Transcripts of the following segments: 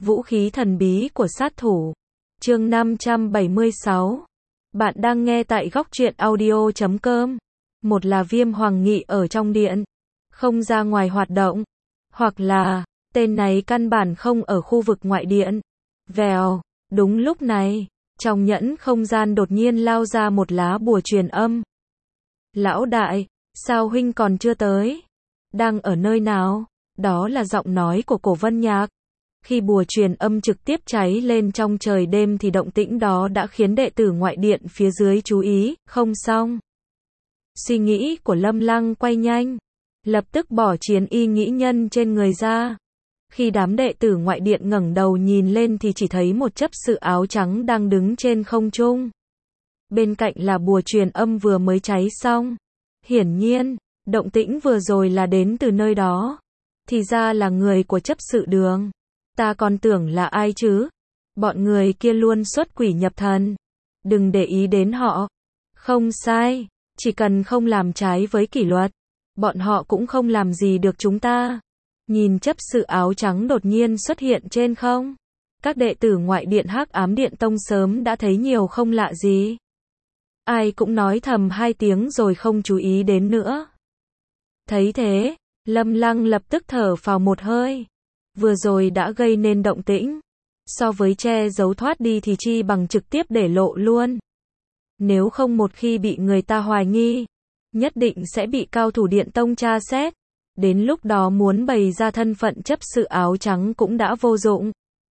Vũ khí thần bí của sát thủ. Chương 576. Bạn đang nghe tại góc truyện audio.com. Một là Viêm Hoàng Nghị ở trong điện, không ra ngoài hoạt động. Hoặc là, tên này căn bản không ở khu vực ngoại điện. Vèo, đúng lúc này, trong nhẫn không gian đột nhiên lao ra một lá bùa truyền âm. Lão đại, sao huynh còn chưa tới? Đang ở nơi nào? Đó là giọng nói của Cổ Vân Nhạc. Khi bùa truyền âm trực tiếp cháy lên trong trời đêm thì động tĩnh đó đã khiến đệ tử ngoại điện phía dưới chú ý, không xong. Suy nghĩ của Lâm Lăng quay nhanh, lập tức bỏ chiến y nghĩ nhân trên người ra. Khi đám đệ tử ngoại điện ngẩng đầu nhìn lên thì chỉ thấy một chấp sự áo trắng đang đứng trên không trung. Bên cạnh là bùa truyền âm vừa mới cháy xong. Hiển nhiên, động tĩnh vừa rồi là đến từ nơi đó. Thì ra là người của chấp sự Đường. Ta còn tưởng là ai chứ? Bọn người kia luôn xuất quỷ nhập thần. Đừng để ý đến họ. Không sai, chỉ cần không làm trái với kỷ luật, bọn họ cũng không làm gì được chúng ta. Nhìn chấp sự áo trắng đột nhiên xuất hiện trên không. Các đệ tử ngoại điện Hắc Ám Điện Tông sớm đã thấy nhiều không lạ gì. Ai cũng nói thầm hai tiếng rồi không chú ý đến nữa. Thấy thế, Lâm Lăng lập tức thở phào một hơi. Vừa rồi đã gây nên động tĩnh. So với che giấu thoát đi thì chi bằng trực tiếp để lộ luôn. Nếu không một khi bị người ta hoài nghi, nhất định sẽ bị cao thủ Điện Tông tra xét. Đến lúc đó muốn bày ra thân phận chấp sự áo trắng cũng đã vô dụng.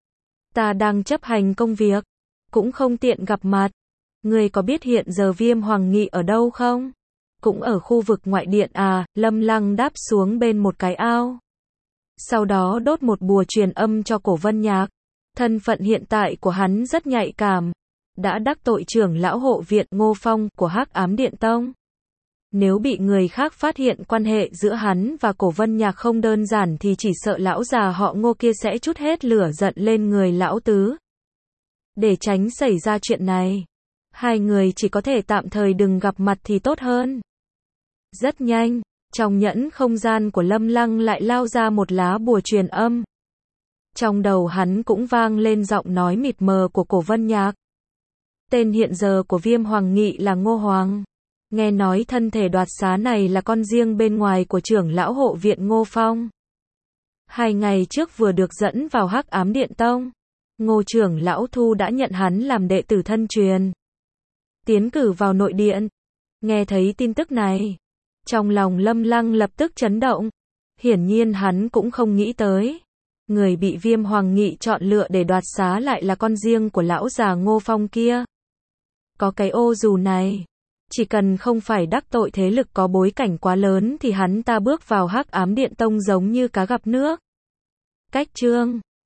Ta đang chấp hành công việc, cũng không tiện gặp mặt. Ngươi có biết hiện giờ Viêm Hoàng Nghị ở đâu không? Cũng ở khu vực ngoại điện à? Lâm Lăng đáp xuống bên một cái ao. Sau đó đốt một bùa truyền âm cho Cổ Vân Nhạc. Thân phận hiện tại của hắn rất nhạy cảm. Đã đắc tội trưởng lão hộ viện Ngô Phong của Hắc Ám Điện Tông. Nếu bị người khác phát hiện quan hệ giữa hắn và Cổ Vân Nhạc không đơn giản thì chỉ sợ lão già họ Ngô kia sẽ trút hết lửa giận lên người lão tứ. Để tránh xảy ra chuyện này, hai người chỉ có thể tạm thời đừng gặp mặt thì tốt hơn. Rất nhanh, trong nhẫn không gian của Lâm Lăng lại lao ra một lá bùa truyền âm. Trong đầu hắn cũng vang lên giọng nói mịt mờ của Cổ Vân Nhạc. Tên hiện giờ của Viêm Hoàng Nghị là Ngô Hoàng. Nghe nói thân thể đoạt xá này là con riêng bên ngoài của trưởng lão hộ viện Ngô Phong. 2 ngày trước vừa được dẫn vào Hắc Ám Điện Tông. Ngô trưởng lão thu đã nhận hắn làm đệ tử thân truyền, tiến cử vào nội điện. Nghe thấy tin tức này, trong lòng Lâm Lăng lập tức chấn động. Hiển nhiên hắn cũng không nghĩ tới, người bị Viêm Hoàng Nghị chọn lựa để đoạt xá lại là con riêng của lão già Ngô Phong kia. Có cái ô dù này, chỉ cần không phải đắc tội thế lực có bối cảnh quá lớn thì hắn ta bước vào Hắc Ám Điện Tông giống như cá gặp nước. Cách chương